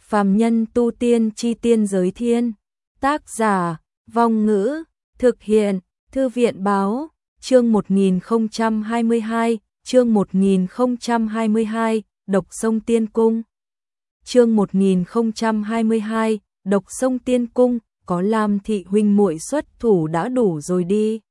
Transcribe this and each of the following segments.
Phàm nhân tu tiên chi tiên giới thiên. Tác giả, Vong Ngữ, thực hiện, Thư viện báo, chương 1022, chương 1022, Độc Sông Tiên Cung. Chương 1022, Độc Sông Tiên Cung, có Lam thị huynh muội xuất thủ đã đủ rồi đi.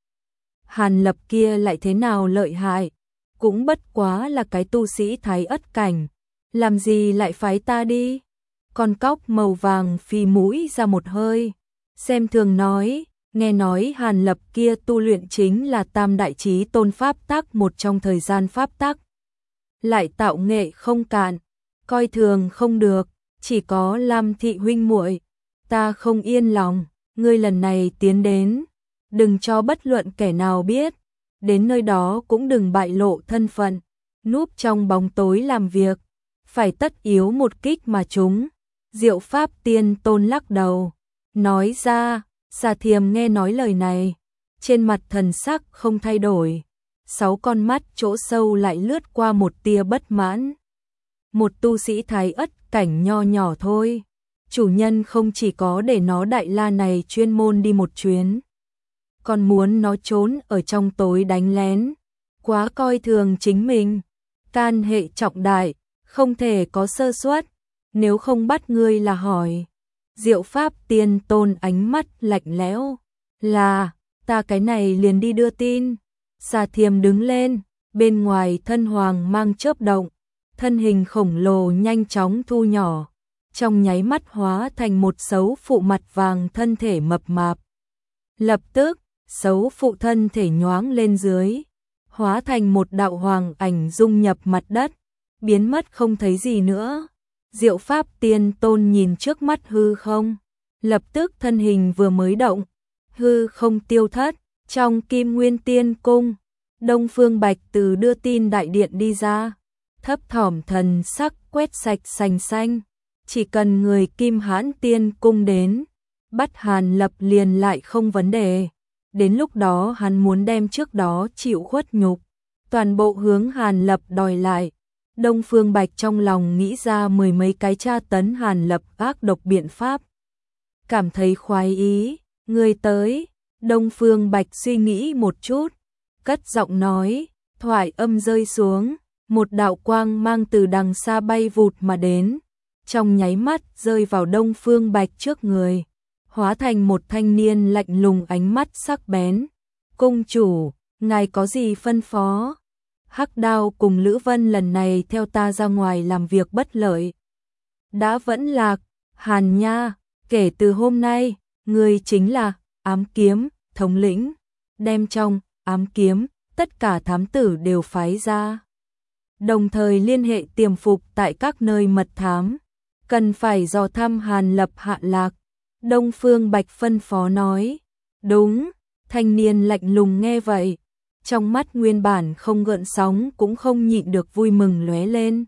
Hàn Lập kia lại thế nào lợi hại, cũng bất quá là cái tu sĩ thái ất cảnh, làm gì lại phái ta đi? Con cóc màu vàng phì mũi ra một hơi, xem thường nói, nghe nói Hàn Lập kia tu luyện chính là Tam Đại Chí Tôn pháp tắc, một trong thời gian pháp tắc. Lại tạo nghệ không cạn, coi thường không được, chỉ có Lam thị huynh muội, ta không yên lòng, ngươi lần này tiến đến, đừng cho bất luận kẻ nào biết, đến nơi đó cũng đừng bại lộ thân phận, núp trong bóng tối làm việc, phải tất yếu một kích mà trúng. Diệu Pháp Tiên Tôn lắc đầu, nói ra, Xà Thiềm nghe nói lời này, trên mặt thần sắc không thay đổi, 6 con mắt chỗ sâu lại lướt qua một tia bất mãn. Một tu sĩ thái ất cảnh nho nhỏ thôi, chủ nhân không chỉ có để nó Đại La này chuyên môn đi một chuyến, còn muốn nó trốn ở trong tối đánh lén, quá coi thường chính mình, can hệ trọng đại, không thể có sơ suất. Nếu không bắt ngươi là hỏi. Diệu Pháp Tiên Tôn ánh mắt lạnh lẽo, là, ta cái này liền đi đưa tin. Xà Thiềm đứng lên, bên ngoài thân hoàng mang chớp động, thân hình khổng lồ nhanh chóng thu nhỏ, trong nháy mắt hóa thành một xấu phụ mặt vàng thân thể mập mạp. Lập tức, xấu phụ thân thể nhoáng lên dưới, hóa thành một đạo hoàng ảnh dung nhập mặt đất, biến mất không thấy gì nữa. Diệu Pháp Tiên Tôn nhìn trước mắt hư không, lập tức thân hình vừa mới động, hư không tiêu thất, trong Kim Nguyên Tiên Cung, Đông Phương Bạch từ đưa tin đại điện đi ra, thấp thỏm thần sắc quét sạch sành xanh, chỉ cần người Kim Hãn Tiên Cung đến, bắt Hàn Lập liền lại không vấn đề, đến lúc đó hắn muốn đem trước đó chịu khuất nhục, toàn bộ hướng Hàn Lập đòi lại. Đông Phương Bạch trong lòng nghĩ ra 10 mấy cái tra tấn Hàn Lập ác độc biện pháp. Cảm thấy khoái ý, người tới, Đông Phương Bạch suy nghĩ một chút, cất giọng nói, thoại âm rơi xuống, một đạo quang mang từ đằng xa bay vụt mà đến, trong nháy mắt rơi vào Đông Phương Bạch trước người, hóa thành một thanh niên lạnh lùng ánh mắt sắc bén. Cung chủ, ngài có gì phân phó? Hắc Đao cùng Lữ Vân lần này theo ta ra ngoài làm việc bất lợi. Đã vẫn lạc, Hàn Nha, kể từ hôm nay, ngươi chính là Ám Kiếm, thống lĩnh, đem trong Ám Kiếm, tất cả thám tử đều phái ra. Đồng thời liên hệ tiềm phục tại các nơi mật thám, cần phải dò thăm Hàn Lập hạ lạc. Đông Phương Bạch phân phó nói, đúng, thanh niên lạnh lùng nghe vậy. Trong mắt nguyên bản không gợn sóng cũng không nhịn được vui mừng lóe lên.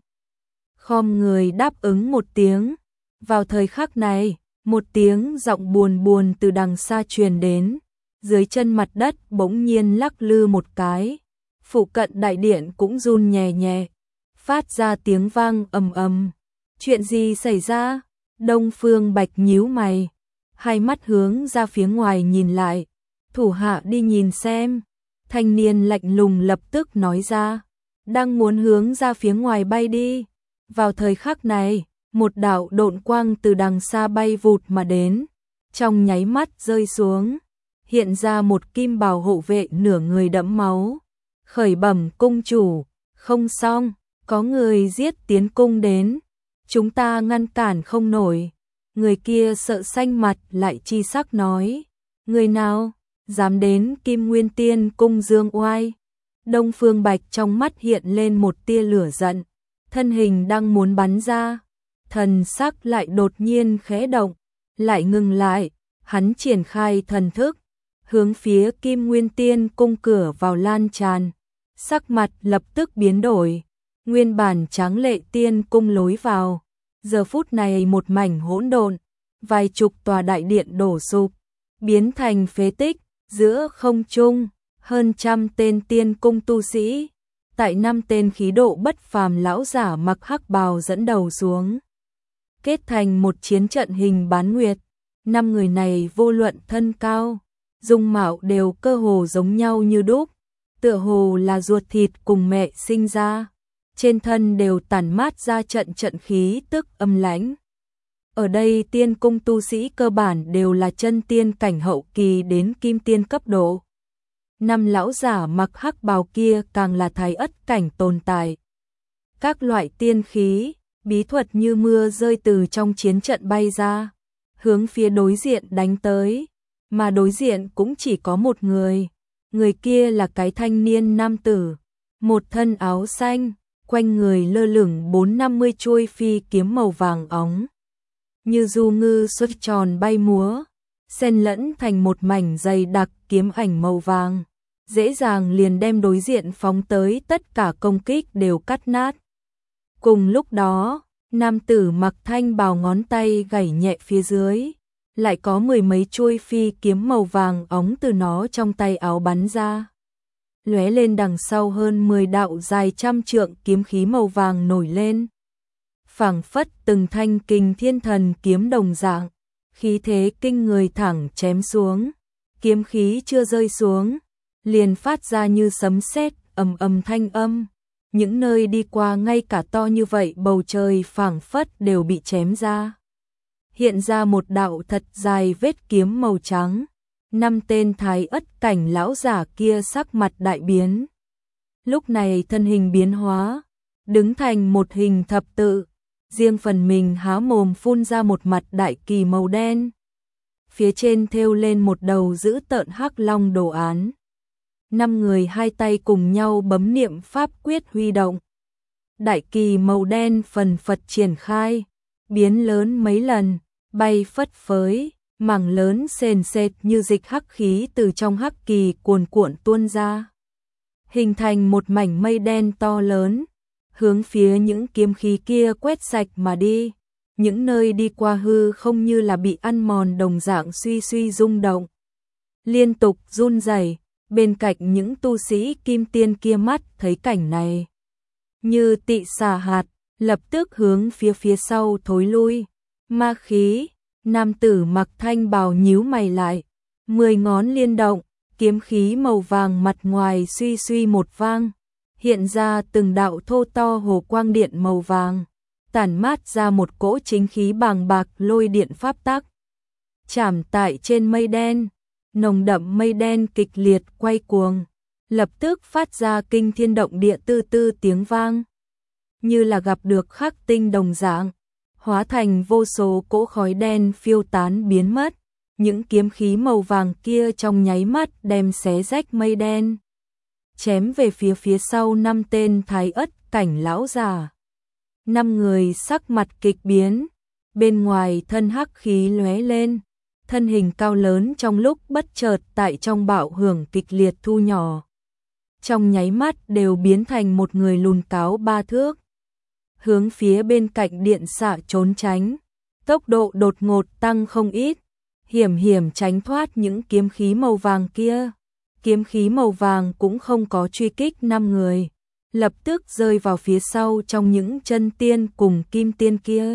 Khom người đáp ứng một tiếng. Vào thời khắc này, một tiếng giọng buồn buồn từ đằng xa truyền đến. Dưới chân mặt đất bỗng nhiên lắc lư một cái. Phụ cận đại điện cũng run nhẹ nhẹ, phát ra tiếng vang ầm ầm. Chuyện gì xảy ra? Đông Phương Bạch nhíu mày, hai mắt hướng ra phía ngoài nhìn lại. Thủ hạ đi nhìn xem. Thanh niên lạnh lùng lập tức nói ra, đang muốn hướng ra phía ngoài bay đi. Vào thời khắc này, một đạo độn quang từ đằng xa bay vụt mà đến, trong nháy mắt rơi xuống, hiện ra một kim bào hộ vệ nửa người đẫm máu. Khởi bẩm cung chủ, không xong, có người giết tiến cung đến, chúng ta ngăn cản không nổi. Người kia sợ xanh mặt lại chi sắc nói, người nào dám đến Kim Nguyên Tiên Cung dương oai? Đông Phương Bạch trong mắt hiện lên một tia lửa giận, thân hình đang muốn bắn ra, thần sắc lại đột nhiên khẽ động, lại ngừng lại, hắn triển khai thần thức, hướng phía Kim Nguyên Tiên Cung cửa vào lan tràn, sắc mặt lập tức biến đổi, nguyên bản tráng lệ tiên cung lối vào, giờ phút này một mảnh hỗn độn, vài chục tòa đại điện đổ sụp, biến thành phế tích. Giữa không trung, hơn trăm tên tiên cung tu sĩ, tại 5 tên khí độ bất phàm lão giả mặc hắc bào dẫn đầu xuống. kết thành một chiến trận hình bán nguyệt. 5 người này vô luận thân cao, dung mạo đều cơ hồ giống nhau như đúc, tựa hồ là ruột thịt cùng mẹ sinh ra, trên thân đều tản mát ra trận trận khí tức âm lãnh. Ở đây tiên cung tu sĩ cơ bản đều là chân tiên cảnh hậu kỳ đến kim tiên cấp độ. 5 lão giả mặc hắc bào kia càng là thái ất cảnh tồn tại. Các loại tiên khí, bí thuật như mưa rơi từ trong chiến trận bay ra, hướng phía đối diện đánh tới, mà đối diện cũng chỉ có một người. Người kia là cái thanh niên nam tử, một thân áo xanh, quanh người lơ lửng 450 chuôi phi kiếm màu vàng óng. Như du ngư xuất tròn bay múa, xen lẫn thành một mảnh dày đặc kiếm ảnh màu vàng, dễ dàng liền đem đối diện phóng tới tất cả công kích đều cắt nát. Cùng lúc đó, nam tử mặc thanh bào ngón tay gảy nhẹ phía dưới, lại có 10 mấy chuôi phi kiếm màu vàng óng từ nó trong tay áo bắn ra. Lóe lên đằng sau hơn 10 đạo dài trăm trượng kiếm khí màu vàng nổi lên. Phảng phất từng thanh kình thiên thần kiếm đồng dạng, khí thế kinh người thẳng chém xuống, kiếm khí chưa rơi xuống, liền phát ra như sấm sét, ầm ầm thanh âm. Những nơi đi qua ngay cả to như vậy bầu trời phảng phất đều bị chém ra. Hiện ra một đạo thật dài vết kiếm màu trắng. 5 tên thái ất cảnh lão giả kia sắc mặt đại biến. Lúc này thân hình biến hóa, đứng thành một hình thập tự, riêng phần mình há mồm phun ra một mặt đại kỳ màu đen. Phía trên thêu lên một đầu dữ tợn hắc long đồ án. 5 người hai tay cùng nhau bấm niệm pháp quyết huy động. Đại kỳ màu đen phần phật triển khai, biến lớn mấy lần, bay phất phới, mảng lớn sền sệt như dịch hắc khí từ trong hắc kỳ cuồn cuộn tuôn ra, hình thành một mảnh mây đen to lớn, hướng phía những kiếm khí kia quét sạch mà đi. Những nơi đi qua hư không như là bị ăn mòn đồng dạng suy suy rung động, liên tục run rẩy. Bên cạnh những tu sĩ kim tiên kia mắt thấy cảnh này, như tị xà hạt, lập tức hướng phía sau thối lui. Ma khí, nam tử mặc thanh bào nhíu mày lại, 10 ngón liên động, kiếm khí màu vàng mặt ngoài suy suy một vang, hiện ra từng đạo thô to hồ quang điện màu vàng, tản mát ra một cỗ chính khí bàng bạc lôi điện pháp tắc. Chạm tại trên mây đen, nồng đậm mây đen kịch liệt quay cuồng, lập tức phát ra kinh thiên động địa tư tư tiếng vang, như là gặp được khắc tinh đồng dạng, hóa thành vô số cỗ khói đen phiêu tán biến mất. Những kiếm khí màu vàng kia trong nháy mắt đem xé rách mây đen, chém về phía sau 5 tên thái ất cảnh lão già. 5 người sắc mặt kịch biến, bên ngoài thân hắc khí lóe lên, thân hình cao lớn trong lúc bất chợt tại trong bạo hưởng kịch liệt thu nhỏ, trong nháy mắt đều biến thành một người lùn cáo 3 thước, hướng phía bên cạnh điện xạ trốn tránh, tốc độ đột ngột tăng không ít, hiểm hiểm tránh thoát những kiếm khí màu vàng kia. Kiếm khí màu vàng cũng không có truy kích 5 người, lập tức rơi vào phía sau trong những chân tiên cùng kim tiên kia.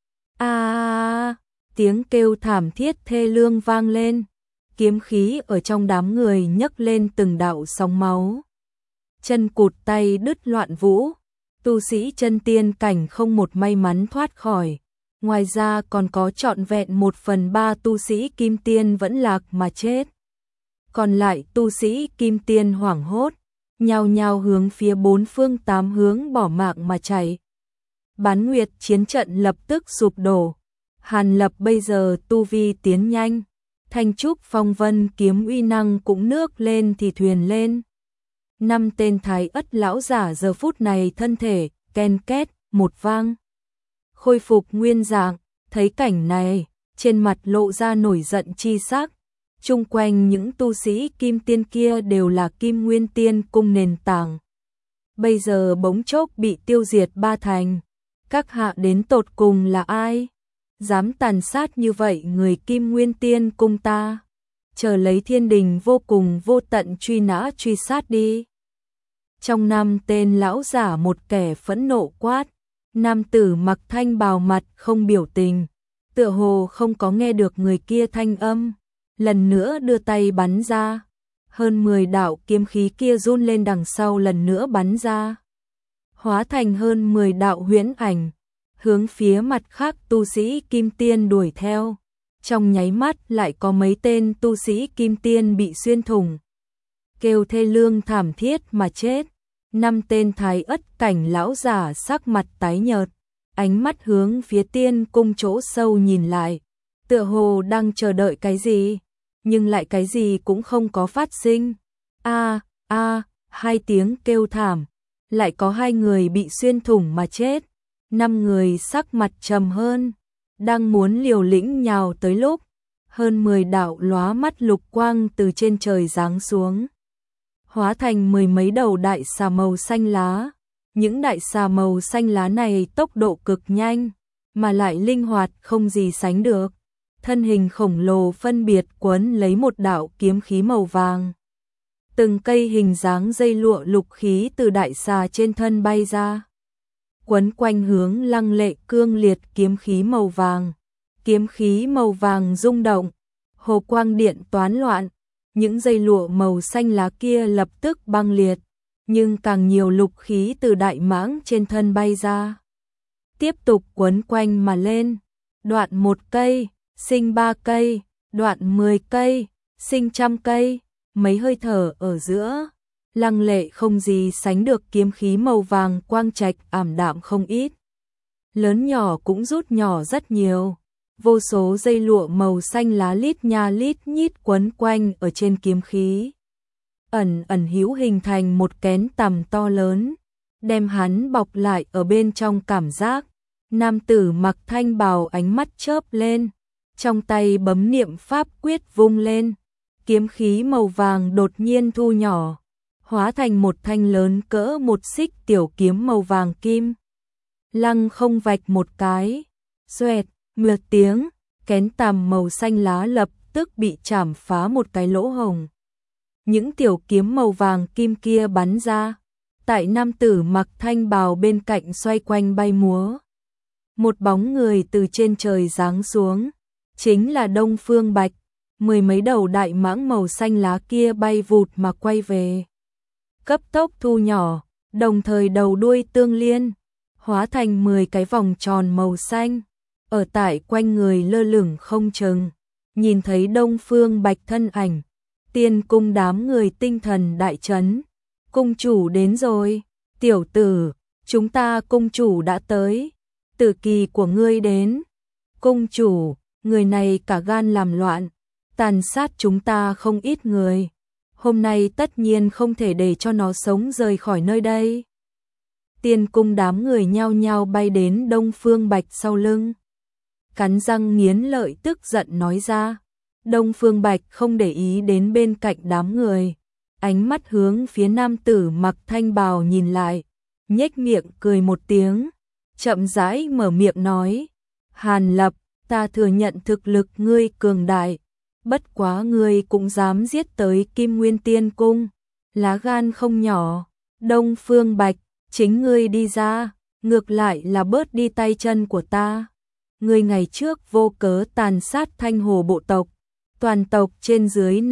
Tiếng kêu thảm thiết thê lương vang lên, kiếm khí ở trong đám người nhấc lên từng đạo sóng máu. Chân cụt tay đứt loạn vũ, tu sĩ chân tiên cảnh không một may mắn thoát khỏi. Ngoài ra còn có trọn vẹn 1/3 tu sĩ kim tiên vẫn lạc mà chết. Còn lại tu sĩ kim tiên hoảng hốt, nhao nhao hướng phía 4 phương 8 hướng bỏ mạng mà chạy. Bán nguyệt chiến trận lập tức sụp đổ. Hàn Lập bây giờ tu vi tiến nhanh, Thanh Trúc Phong Vân kiếm uy năng cũng nước lên thì thuyền lên. 5 tên thái ất lão giả giờ phút này thân thể ken két một vang, khôi phục nguyên dạng. Thấy cảnh này, trên mặt lộ ra nổi giận chi sắc. Chung quanh những tu sĩ kim tiên kia đều là Kim Nguyên Tiên cung nền tảng, bây giờ bỗng chốc bị tiêu diệt 3 thành. Các hạ đến tột cùng là ai? Dám tàn sát như vậy người Kim Nguyên Tiên cung ta, chờ lấy thiên đình vô cùng vô tận truy nã truy sát đi. Trong 5 tên lão giả một kẻ phẫn nộ quát, Nam tử mặc thanh bào mặt không biểu tình, tựa hồ không có nghe được người kia thanh âm, lần nữa đưa tay bắn ra. Hơn 10 đạo kiếm khí kia run lên đằng sau lần nữa bắn ra, hóa thành hơn 10 đạo huyễn ảnh, hướng phía mặt khác tu sĩ kim tiên đuổi theo. Trong nháy mắt lại có mấy tên tu sĩ kim tiên bị xuyên thủng, kêu thê lương thảm thiết mà chết. 5 tên thái ất cảnh lão giả sắc mặt tái nhợt, ánh mắt hướng phía tiên cung chỗ sâu nhìn lại, tựa hồ đang chờ đợi cái gì, nhưng lại cái gì cũng không có phát sinh. Hai tiếng kêu thảm, lại có 2 người bị xuyên thủng mà chết. 5 người sắc mặt trầm hơn, đang muốn liều lĩnh nhào tới lúc, hơn 10 đạo lóa mắt lục quang từ trên trời giáng xuống, hóa thành 10 mấy đầu đại xà màu xanh lá. Những đại xà màu xanh lá này tốc độ cực nhanh, mà lại linh hoạt không gì sánh được. Thân hình khổng lồ phân biệt quấn lấy một đạo kiếm khí màu vàng. Từng cây hình dáng dây lụa lục khí từ đại xà trên thân bay ra, quấn quanh hướng lăng lệ cương liệt kiếm khí màu vàng. Kiếm khí màu vàng rung động, hồ quang điện toán loạn, những dây lụa màu xanh lá kia lập tức băng liệt, nhưng càng nhiều lục khí từ đại mãng trên thân bay ra, tiếp tục quấn quanh mà lên. Đoạn 1 cây, sinh 3 cây, đoạn 10 cây, sinh 100 cây, mấy hơi thở ở giữa, lăng lệ không gì sánh được kiếm khí màu vàng quang trạch ảm đạm không ít. Lớn nhỏ cũng rút nhỏ rất nhiều, vô số dây lụa màu xanh lá lít nha lít nhít quấn quanh ở trên kiếm khí, ẩn hữu hình thành một kén tằm to lớn, đem hắn bọc lại ở bên trong. Cảm giác nam tử mặc thanh bào ánh mắt chớp lên, trong tay bấm niệm pháp quyết vung lên, kiếm khí màu vàng đột nhiên thu nhỏ, hóa thành một thanh lớn cỡ một xích tiểu kiếm màu vàng kim. Lăng không vạch một cái, xoẹt, một tiếng, kén tằm màu xanh lá lập tức bị chảm phá một cái lỗ hổng. Những tiểu kiếm màu vàng kim kia bắn ra, tại nam tử mặc thanh bào bên cạnh xoay quanh bay múa. Một bóng người từ trên trời giáng xuống, chính là Đông Phương Bạch. 10 mấy đầu đại mãng màu xanh lá kia bay vụt mà quay về, cấp tốc thu nhỏ, đồng thời đầu đuôi tương liên, hóa thành 10 cái vòng tròn màu xanh, ở tại quanh người lơ lửng không chừng. Nhìn thấy Đông Phương Bạch thân ảnh, tiên cung đám người tinh thần đại chấn. Cung chủ đến rồi, tiểu tử, chúng ta cung chủ đã tới, tử kỳ của ngươi đến. Cung chủ, người này cả gan làm loạn, tàn sát chúng ta không ít người, hôm nay tất nhiên không thể để cho nó sống rời khỏi nơi đây. Tiên cung đám người nhao nhao bay đến Đông Phương Bạch sau lưng, cắn răng nghiến lợi tức giận nói ra. Đông Phương Bạch không để ý đến bên cạnh đám người, ánh mắt hướng phía nam tử mặc thanh bào nhìn lại, nhếch miệng cười một tiếng, chậm rãi mở miệng nói: Hàn Lập, ta thừa nhận thực lực ngươi cường đại, bất quá ngươi cũng dám giết tới Kim Nguyên Tiên Cung, lá gan không nhỏ. Đông Phương Bạch, chính ngươi đi ra, ngược lại là bớt đi tay chân của ta. Ngươi ngày trước vô cớ tàn sát Thanh Hồ bộ tộc, toàn tộc trên dưới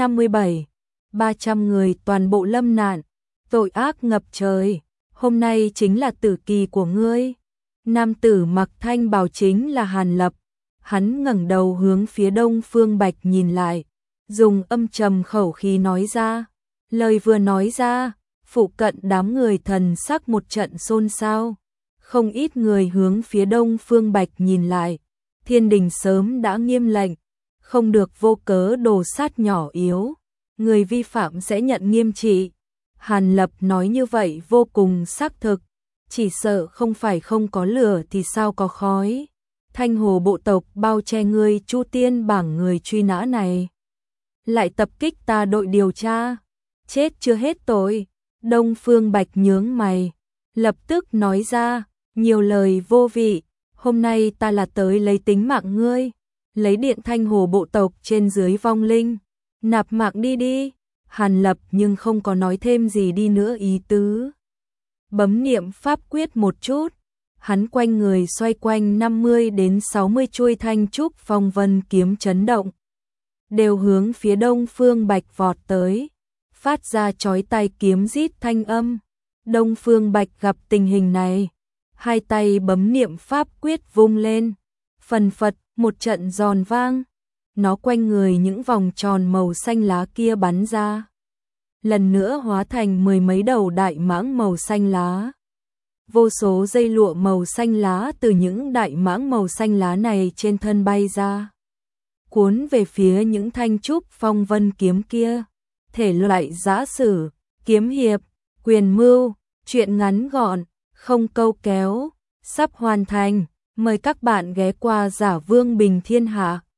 300 người toàn bộ lâm nạn, tội ác ngập trời, hôm nay chính là tử kỳ của ngươi. Nam tử mặc thanh bào chính là Hàn Lập, hắn ngẩng đầu hướng phía Đông Phương Bạch nhìn lại, dùng âm trầm khẩu khí nói ra. Lời vừa nói ra, phụ cận đám người thần sắc một trận xôn xao, không ít người hướng phía Đông Phương Bạch nhìn lại. Thiên đình sớm đã nghiêm lệnh, không được vô cớ đồ sát nhỏ yếu, người vi phạm sẽ nhận nghiêm trị. Hàn Lập nói như vậy vô cùng xác thực, chỉ sợ không phải không có lửa thì sao có khói. Thanh Hồ bộ tộc bao che ngươi Chu Tiên bảng người truy nã này, lại tập kích ta đội điều tra, chết chưa hết tội. Đông Phương Bạch nhướng mày, lập tức nói ra, nhiều lời vô vị, hôm nay ta là tới lấy tính mạng ngươi, lấy điện Thanh Hồ bộ tộc trên dưới vong linh, nạp mạng đi đi. Hàn Lập nhưng không có nói thêm gì đi nữa ý tứ. Bấm niệm pháp quyết một chút, hắn quanh người xoay quanh 50 đến 60 chuôi thanh trúc phong vân kiếm chấn động, đều hướng phía Đông Phương Bạch vọt tới, phát ra chói tai kiếm rít thanh âm. Đông Phương Bạch gặp tình hình này, hai tay bấm niệm pháp quyết vung lên, phần phật một trận giòn vang, nó quanh người những vòng tròn màu xanh lá kia bắn ra, lần nữa hóa thành mười mấy đầu đại mãng màu xanh lá. Vô số dây lụa màu xanh lá từ những đại mãng màu xanh lá này trên thân bay ra, cuốn về phía những thanh trúc phong vân kiếm kia. Thể loại giã sử, kiếm hiệp, quyền mưu, truyện ngắn gọn, không câu kéo, sắp hoàn thành. Mời các bạn ghé qua Giả Vương Bình Thiên Hạ.